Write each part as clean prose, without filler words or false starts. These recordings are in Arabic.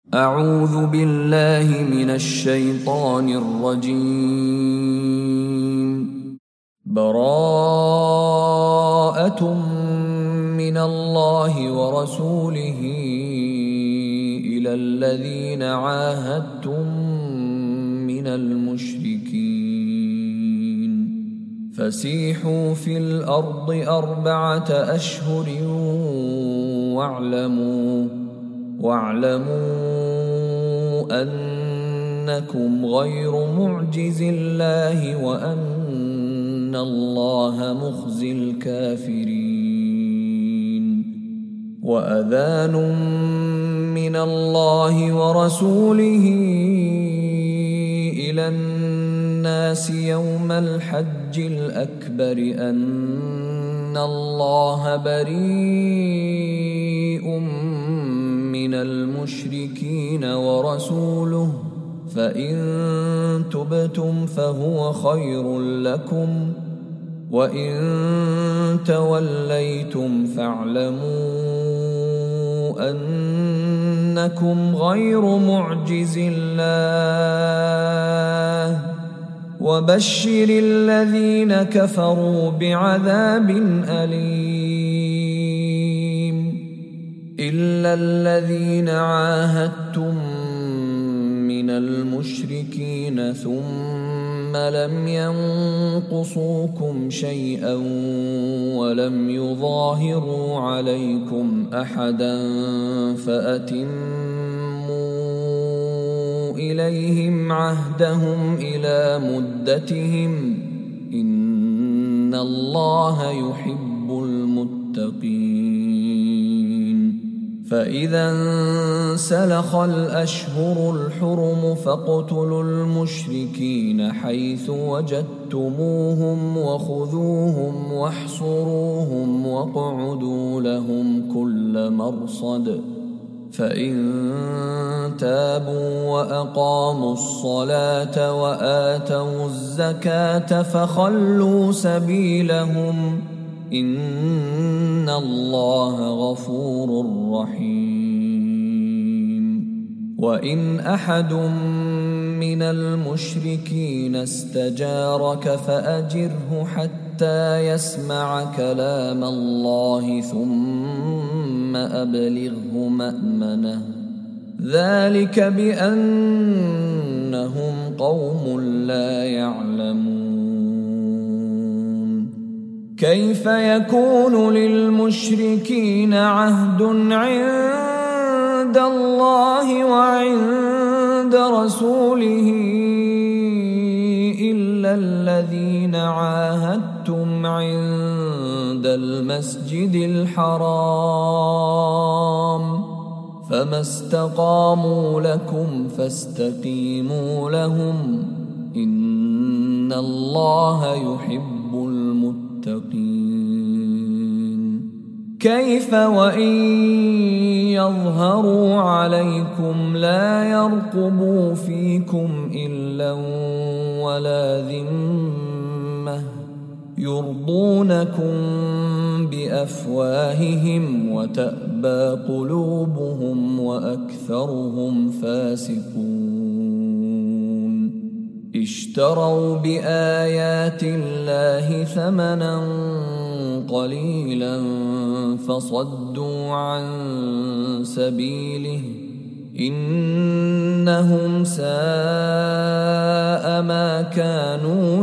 أعوذ بالله من الشيطان الرجيم. براءة من الله ورسوله إلى الذين عاهدتم من المشركين فسيحوا في الأرض 4 أشهر واعلموا أنكم غير معجز الله وأن الله مخزي الكافرين. وأذان من الله ورسوله إلى الناس يوم الحج الأكبر أن الله بريء من المشركين ورسوله فإن تبتم فهو خير لكم وإن توليتم فاعلموا أنكم غير معجز الله وبشر الذين كفروا بعذاب أليم. إلا الذين عاهدتم من المشركين ثم لم ينقصوكم شيئا ولم يظاهروا عليكم أحدا فأتموا إليهم عهدهم إلى مدتهم إن الله يحب المتقين. فإذا انسلخ الأشهر الحرم فاقتلوا المشركين حيث وجدتموهم وخذوهم واحصروهم واقعدوا لهم كل مرصد فإن تابوا وأقاموا الصلاة وآتوا الزكاة فخلوا سبيلهم إن الله غفور رحيم. وإن أحد من المشركين استجارك فأجره حتى يسمع كلام الله ثم أبلغه مأمنه ذلك بأنهم قوم لا يعلمون. كيف يكون للمشركين عهد عند الله وعند رسوله إلا الذين عاهدتم عند المسجد الحرام فما استقاموا لكم فاستقيموا لهم إن الله يحب المتقين. كيف وإن يظهروا عليكم لا يرقبوا فيكم إلا ولا ذمة يرضونكم بأفواههم وتأبى قلوبهم وأكثرهم فاسقون. اشتروا بآيات الله ثمنا قليلا فصدوا عن سبيله إنهم ساء ما كانوا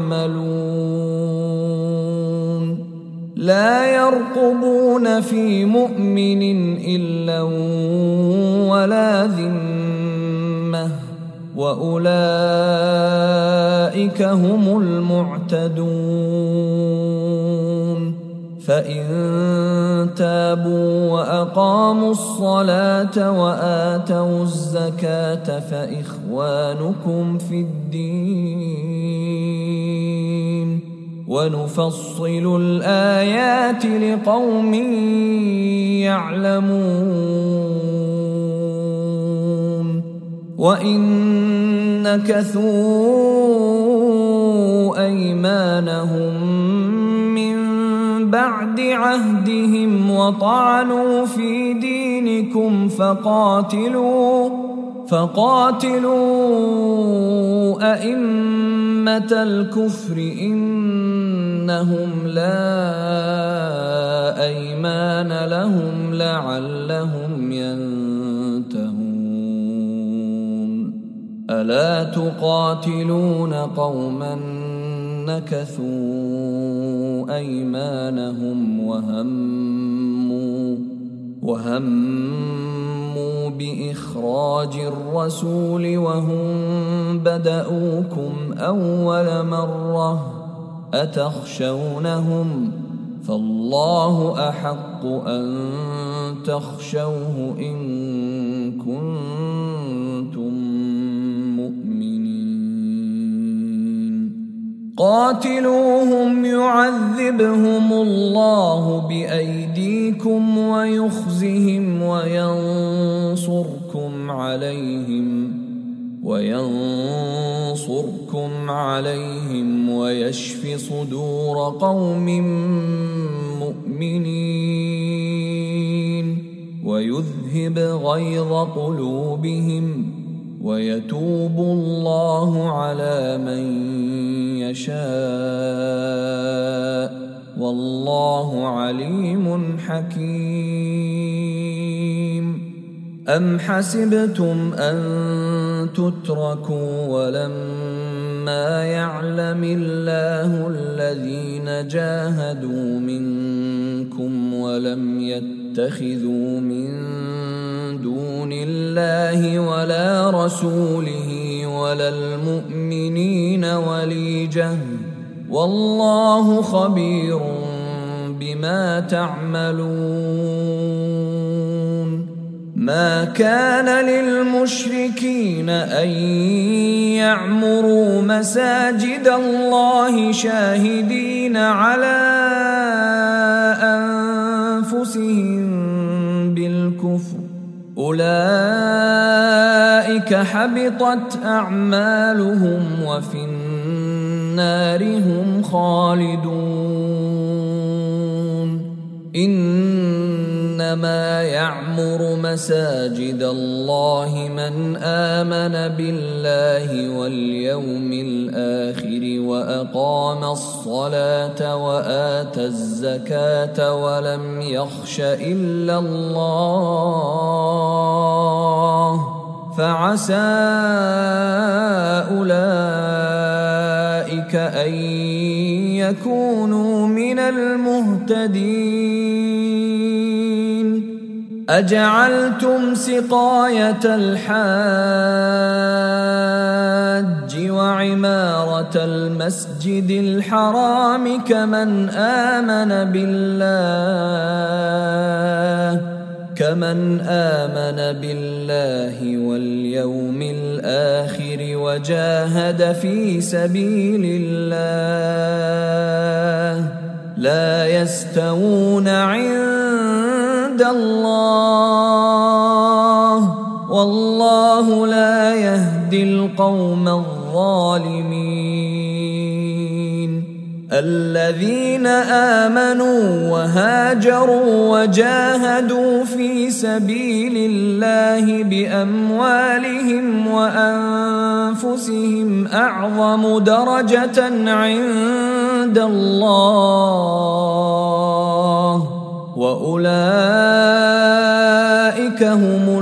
يعملون. لا يرقبون في مؤمن إلا ولا ذمة وأولئك هم المعتدون. فإن تابوا وأقاموا الصلاة وآتوا الزكاة فإخوانكم في الدين ونفصل الآيات لقوم يعلمون. وإن نكثوا أيمانهم من بعد عهدهم وطعنوا في دينكم فيكم فقاتلوا أئمة الكفر إنهم لا أيمان لهم لعلهم ينتهون ألا تقاتلون قوما نكثوا أيمانهم وهموا بإخراج الرسول وهم بدؤوكم أول مرة أتخشونهم فالله أحق أن تخشوه إن كنتم مؤمنين قاتلوهم يعذبهم الله بأيديكم ويخزهم وينصركم عليهم ويشف صدور قوم مؤمنين ويذهب غيظ قلوبهم ويتوب الله على من يشاء والله عليم حكيم أم حسبتم أن تتركوا ولما يعلم الله الذين جاهدوا منكم ولم يتخذوا من دون الله ولا رسوله ولا المؤمنين وليجة والله خبير بما تعملون ما كان للمشركين أن يعمروا مساجد الله شاهدين على أنفسهم بالكفر أولئك حبطت أعمالهم وفي النار هم خالدون إنما يعمر مساجد الله من آمن بالله واليوم الآخر وأقام الصلاة وآتى الزكاة ولم يخش إلا الله فعسى أولئك أن يكونوا من المهتدين أجعلتم سقاية الحاج وعمارة المسجد الحرام كمن آمن بالله واليوم الآخر وجاهد في سبيل الله لا يستوون عند الله والله لا يهدي القوم الظالمين الذين آمنوا وهاجروا وجاهدوا في سبيل الله بأموالهم وأنفسهم أعظم درجة عند الله وأولئك هم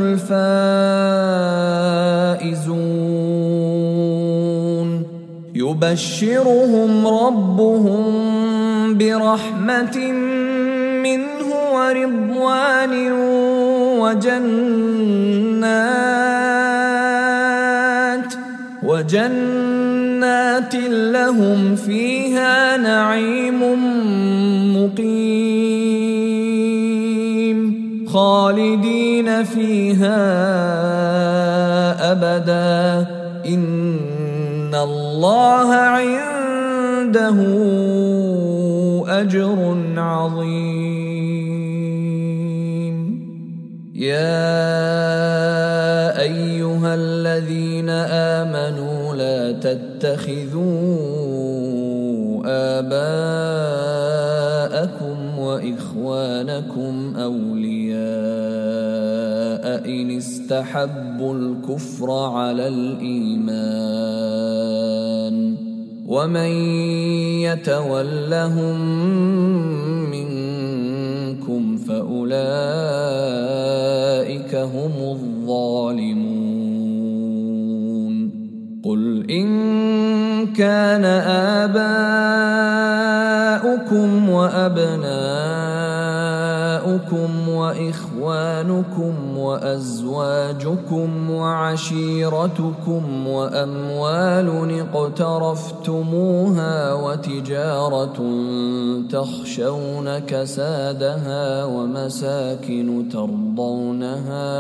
الفائزون يبشرهم ربهم برحمة منه ورضوان وجنات لهم فيها نعيم مقيم خالدين فيها أبدا إن الله عنده أجر عظيم يا أيها الذين آمنوا لا تتخذوا آباءكم وإخوانكم أولياء استحبوا الكفر على الإيمان ومن يتولهم منكم فأولئك هم الظالمون قل إن كان آباؤكم وأبناؤكم وإخوانكم وأزواجكم وعشيرتكم وأموال اقترفتموها وتجارة تخشون كسادها ومساكن ترضونها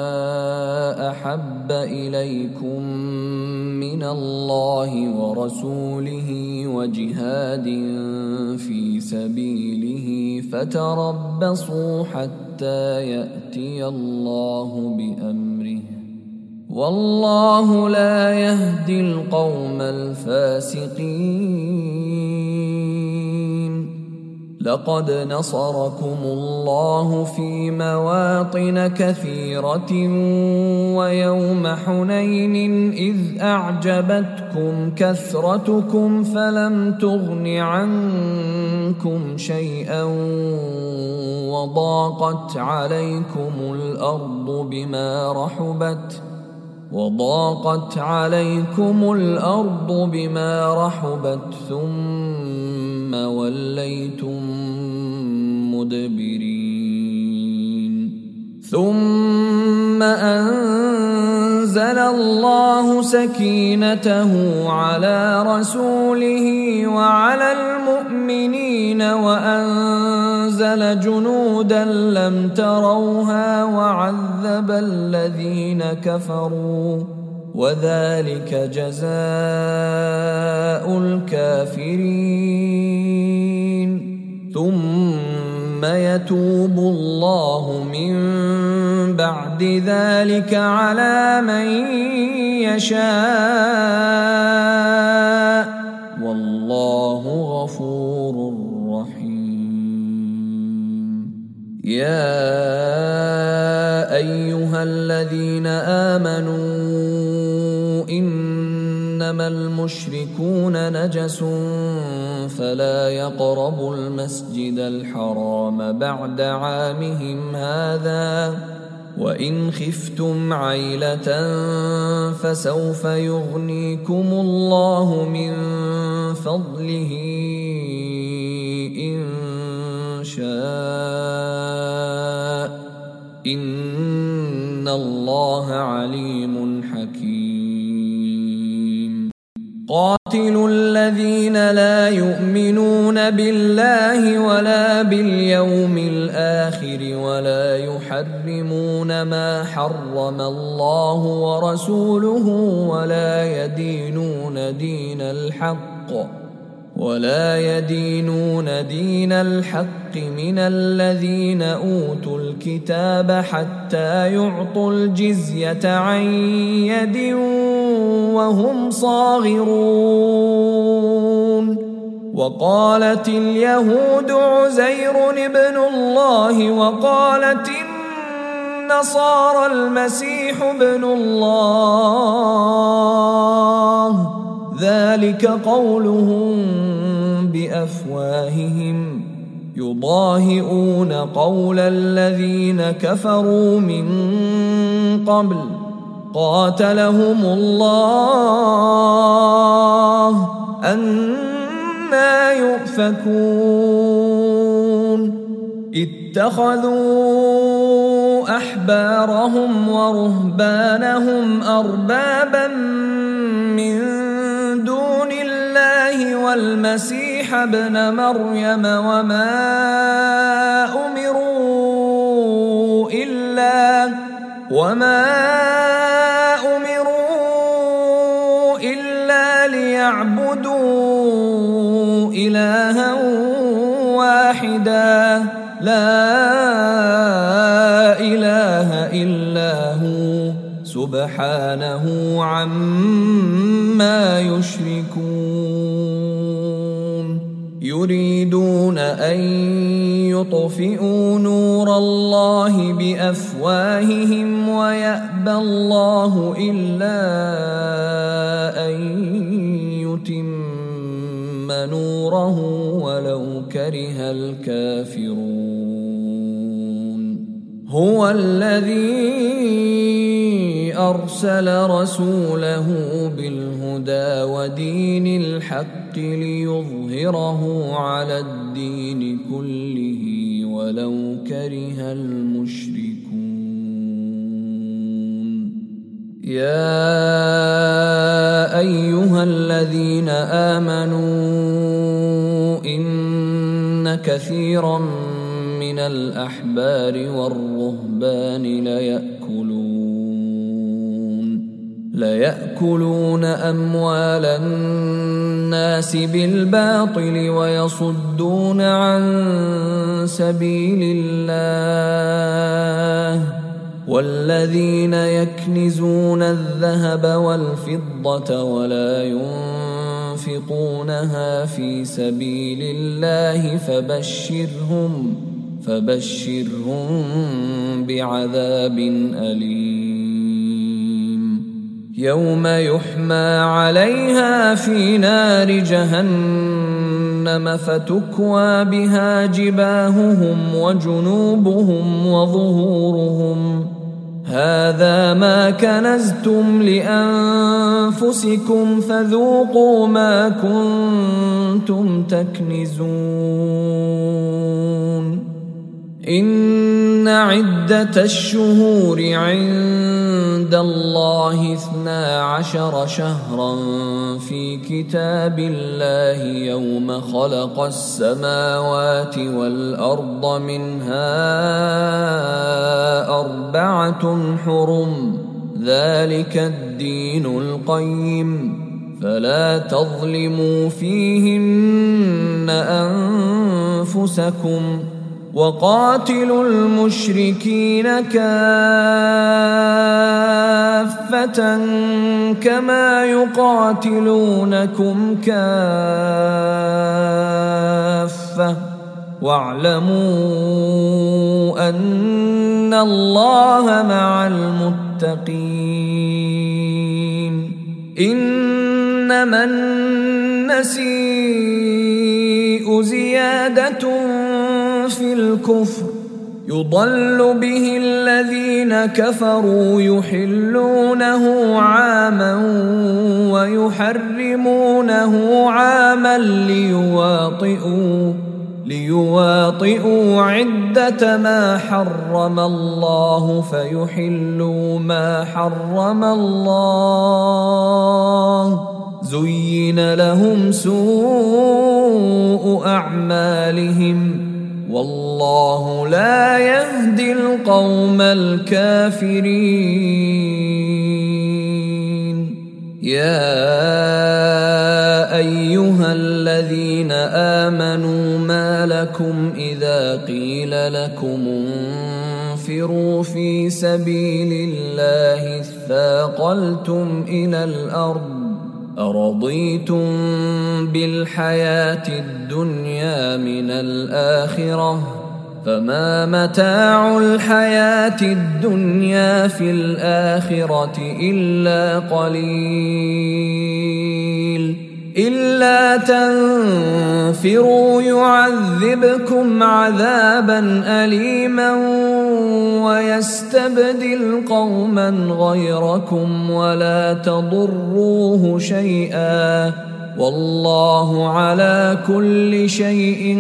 أحب إليكم من الله ورسوله وجهاد في سبيله فتربصوا حتى يأتي الله بأمره والله لا يهدي القوم الفاسقين لقد نصركم الله في مواطن كثيرة ويوم حنين إذ أعجبتكم كثرتكم فلم تغن عنكم شيئا وضاقت عليكم الأرض بما رحبت ثم وليتم مدبرين ثم أنزل الله سكينته على رسوله وعلى المؤمنين وأنزل جنودا لم تروها وعذب الذين كفروا وذلك جزاء الكافرين ثم يتوب الله من بعد ذلك على من يشاء والله غفور رحيم يا أيها الذين آمنوا إنما المشركون نجس فلا يقربوا المسجد الحرام بعد عامهم هذا وإن خفتم عيلة فسوف يغنيكم الله من فضله إن شاء إن الله عليم حكيم قاتلوا الذين لا يؤمنون بالله ولا باليوم الآخر ولا يحرمون ما حرم الله ورسوله ولا يدينون دين الحق من الذين أوتوا الكتاب حتى يعطوا الجزية عن يد وهم صاغرون وقالت اليهود عزير ابن الله وقالت النصارى المسيح ابن الله ذلك قولهم بأفواههم يضاهئون قول الذين كفروا من قبل قاتلهم الله أنى يؤفكون اتخذوا أحبارهم ورهبانهم أربابا من دون الله والمسيح ابن مريم وما أمروا إلا ليعبدوا إلها واحدا لا إله إلا هو سبحانه عما يشركون يريدون أن يطفئوا نور الله بأفواههم ويأبى الله إلا أن يتم نوره ولو كره الكافرون هو الذي أرسل رسوله بالهدى ودين الحق ليظهره على الدين كله ولو كره المشركون يا أيها الذين آمنوا إن كثيرا من الأحبار والرهبان ليأكلون أموال الناس بالباطل ويصدون عن سبيل الله والذين يكنزون الذهب والفضة ولا ينفقونها في سبيل الله فبشرهم بعذاب أليم يوم يحمى عليها في نار جهنم فتكوى بها جباههم وجنوبهم وظهورهم هذا ما كنزتم لأنفسكم فذوقوا ما كنتم تكنزون إن عدة الشهور عند الله 12 شهرا في كتاب الله يوم خلق السماوات والأرض منها 4 حرم ذلك الدين القيم فلا تظلموا فيهن أنفسكم وقاتلوا المشركين كافة كما يقاتلونكم كافة واعلموا أن الله مع المتقين إنما النسيء زيادة في الكفر يضل به الذين كفروا يحلونه عاما ويحرمونه عاما ليواطئوا عدة ما حرم الله فيحلوا ما حرم الله زين لهم سوء أعمالهم والله لا يهدي القوم الكافرين يا أيها الذين آمنوا ما لكم إذا قيل لكم انفروا في سبيل الله اثاقلتم إلى الأرض أرضيتم بالحياة الدنيا من الآخرة فما متاع الحياة الدنيا في الآخرة إلا قليل إلا تنفروا يعذبكم عذابا أليما ويستبدل قوما غيركم ولا تضروه شيئا والله على كل شيء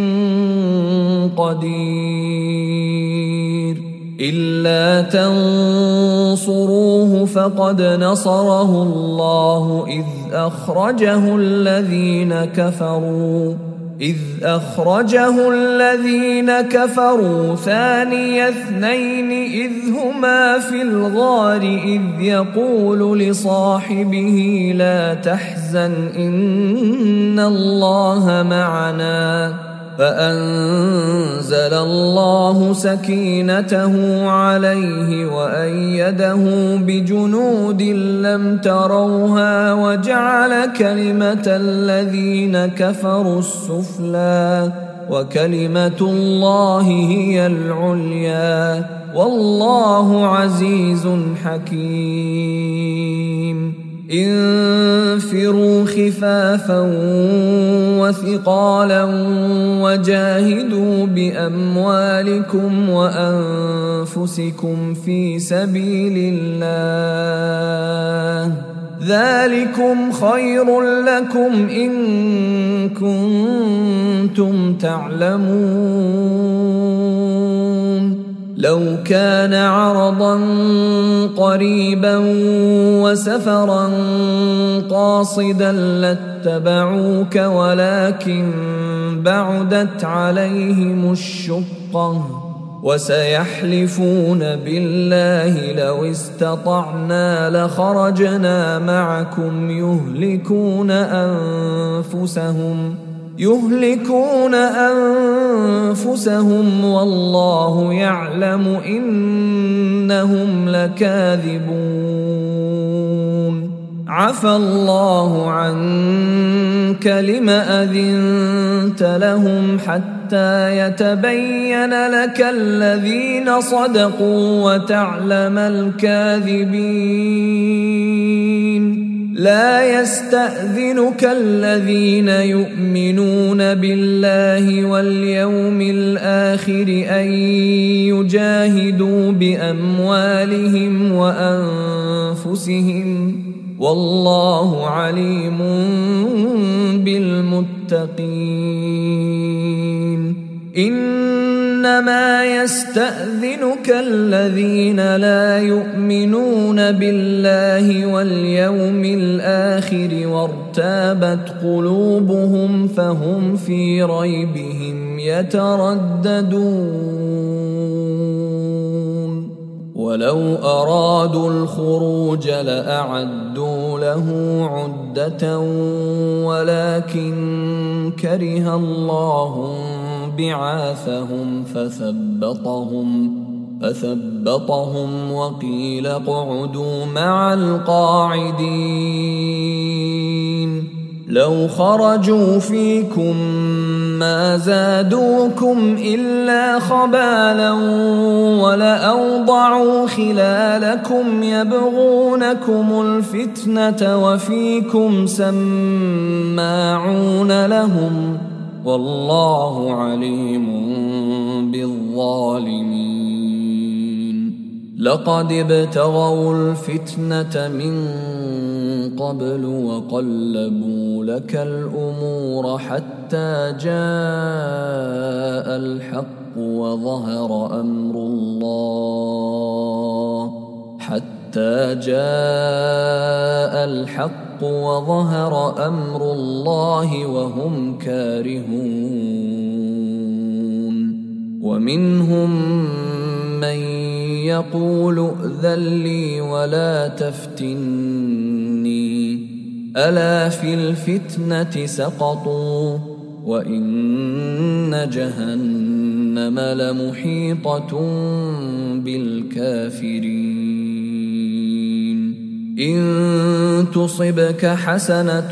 قدير إلا تنصروه فقد نصره الله إذ أخرجه الذين كفروا ثاني اثنين إذ هما في الغار إذ يقول لصاحبه لا تحزن إن الله معنا فأنزل الله سكينته عليه وأيده بجنود لم تروها وجعل كلمة الذين كفروا السفلى وكلمة الله هي العليا والله عزيز حكيم. انفروا خفافا وثقالا وجاهدوا بأموالكم وأنفسكم في سبيل الله ذلكم خير لكم إن كنتم تعلمون. لو كان عرضا قريبا وسفرا قاصدا لاتبعوك ولكن بعدت عليهم الشقة وسيحلفون بالله لو استطعنا لخرجنا معكم يهلكون أنفسهم والله يعلم إنهم لكاذبون. عفى الله عنك لم أذنت لهم حتى يتبين لك الذين صدقوا وتعلم الكاذبين. لا يستأذنك الذين يؤمنون بالله واليوم الآخر أن يجاهدوا بأموالهم وأنفسهم والله عليم بالمتقين. إنما يستأذنك الذين لا يؤمنون بالله واليوم الآخر وارتابت قلوبهم فهم في ريبهم يترددون. ولو أرادوا الخروج لأعدوا له عدة ولكن كره الله بعاثهم فثبطهم وقيل اقعدوا مع القاعدين. لو خرجوا فيكم ما زادوكم إلا خبالا ولأوضعوا خلالكم يبغونكم الفتنة وفيكم سماعون لهم والله عليم بالظالمين. لقد ابتغوا الفتنة من قبل وقلبوا لك الأمور حتى جاء الحق وظهر أمر الله وهم كارهون. ومنهم من يقول ائذن لي ولا تفتني ألا في الفتنة سقطوا وإن جهنم لمحيطة بالكافرين. إن تصبك حسنة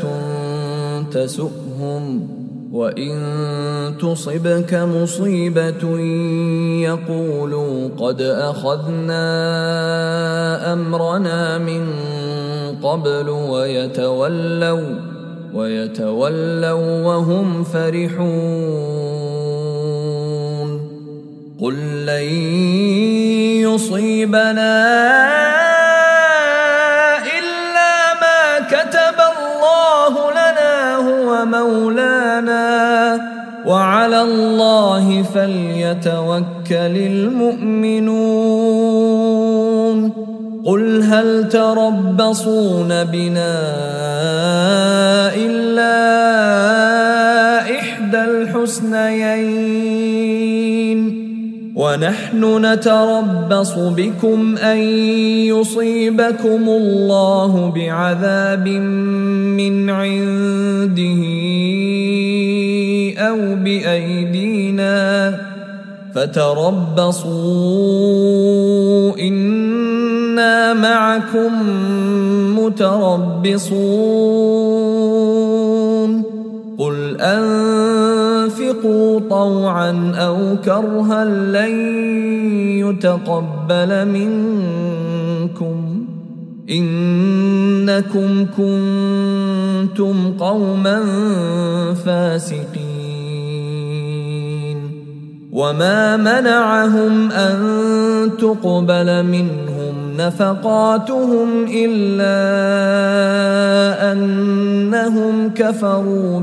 تسؤهم وإن تصبك مصيبة يقولوا قد أخذنا أمرنا من قبل ويتولوا وهم فرحون. قل لن يصيبنا إلا ما كتب الله لنا هو مولانا وعلى الله فليتوكل المؤمنون. قل هل تربصون بنا إلا إحدى الحسنيين ونحن نتربص بكم أن يصيبكم الله بعذاب من عنده أو بأيدينا فتربصوا إنا معكم متربصون قل أنفقوا طوعا أو كرها لن يتقبل منكم إنكم كنتم قوما فاسقين وما منعهم أن تقبل منهم نفقاتهم إلا أنهم كفروا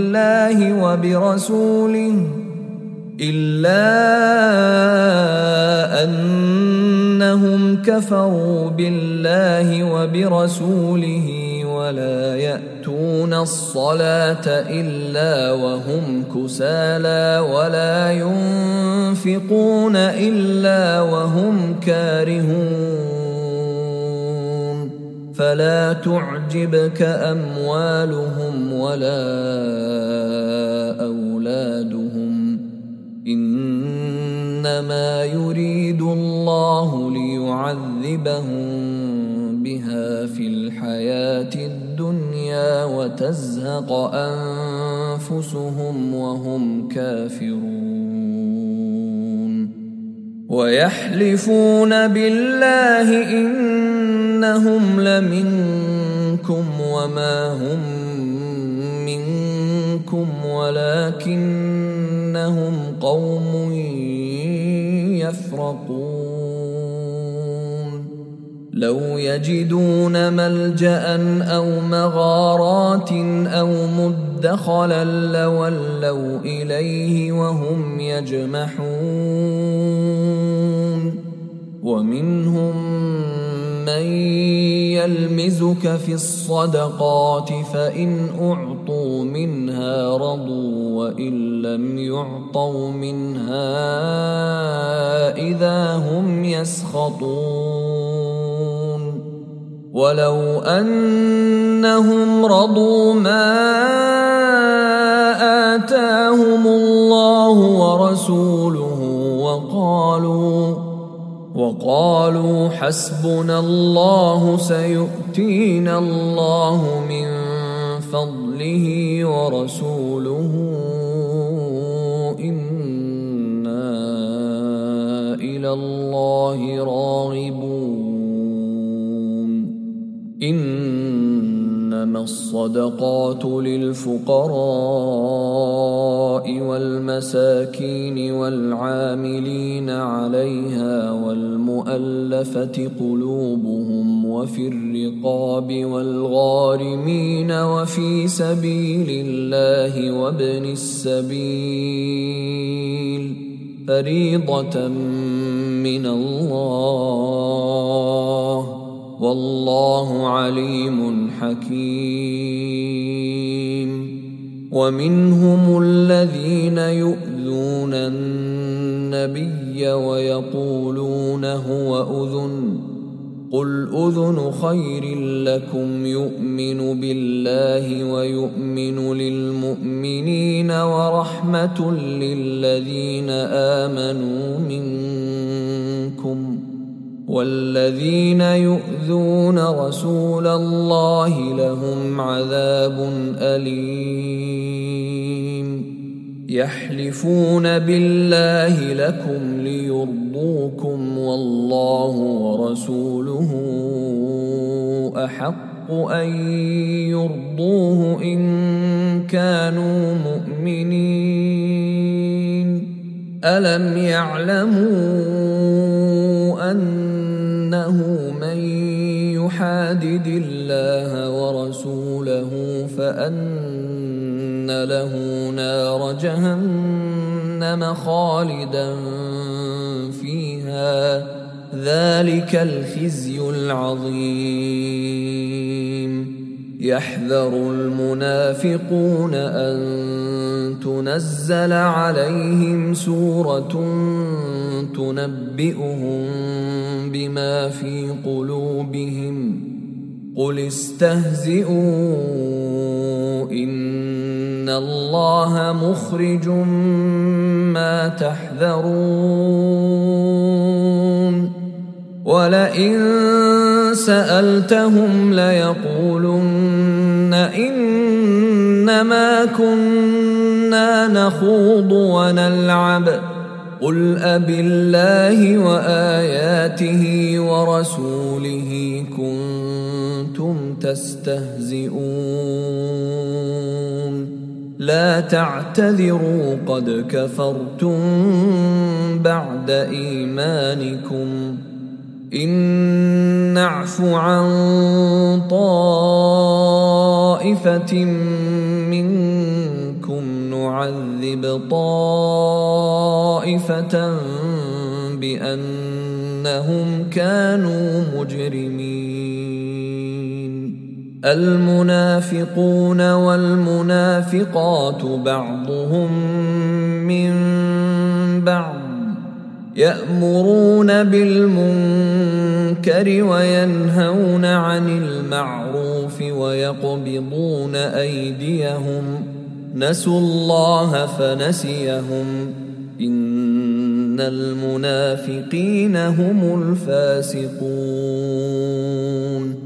بالله وبرسوله ولا يأتون الصلاة إلا وهم كسالى ولا ينفقون إلا وهم كارهون فلا تعجبك أموالهم ولا أولادهم إنما يريد الله ليعذبهم بها في الحياة الدنيا وتزهق أنفسهم وهم كافرون ويحلفون بالله إنهم لمنكم وما هم منكم ولكنهم قوم يفرقون لو يجدون ملجأ أو مغارات أو مدخلا لولوا إليه وهم يجمحون ومنهم من يلمزك في الصدقات فإن أعطوا منها رضوا وإن لم يعطوا منها إذا هم يسخطون ولو أنهم رضوا ما آتاهم الله ورسوله وقالوا حسبنا الله سيؤتينا الله من فضله ورسوله إنا إلى الله راغبون إنما الصدقات للفقراء والمساكين والعاملين عليها والمؤلفة قلوبهم وفي الرقاب والغارمين وفي سبيل الله وابن السبيل فريضة من الله والله عليم حكيم ومنهم الذين يؤذون النبي ويقولون هو أذن قل أذن خير لكم يؤمن بالله ويؤمن للمؤمنين ورحمة للذين آمنوا منكم والذين يؤذون رسول الله لهم عذاب أليم يحلفون بالله لكم ليرضوكم والله ورسوله أحق أن يرضوه إن كانوا مؤمنين ألم يعلموا أنه من يحادد الله ورسوله فأن له نار جهنم خالدا فيها ذلك الخزي العظيم يحذر المنافقون أن تنزل عليهم سورة تنبئهم بما في قلوبهم قل استهزئوا إن إن الله مخرج ما تحذرون ولئن سألتهم ليقولن إنما كنا نخوض ونلعب قل أبالله وآياته ورسوله كنتم تستهزئون لا تعتذروا قد كفرتم بعد إيمانكم إن نعف عن طائفة منكم نعذب طائفة بأنهم كانوا مجرمين المنافقون والمنافقات بعضهم من بعض يأمرون بالمنكر وينهون عن المعروف ويقبضون أيديهم نسوا الله فنسيهم إن المنافقين هم الفاسقون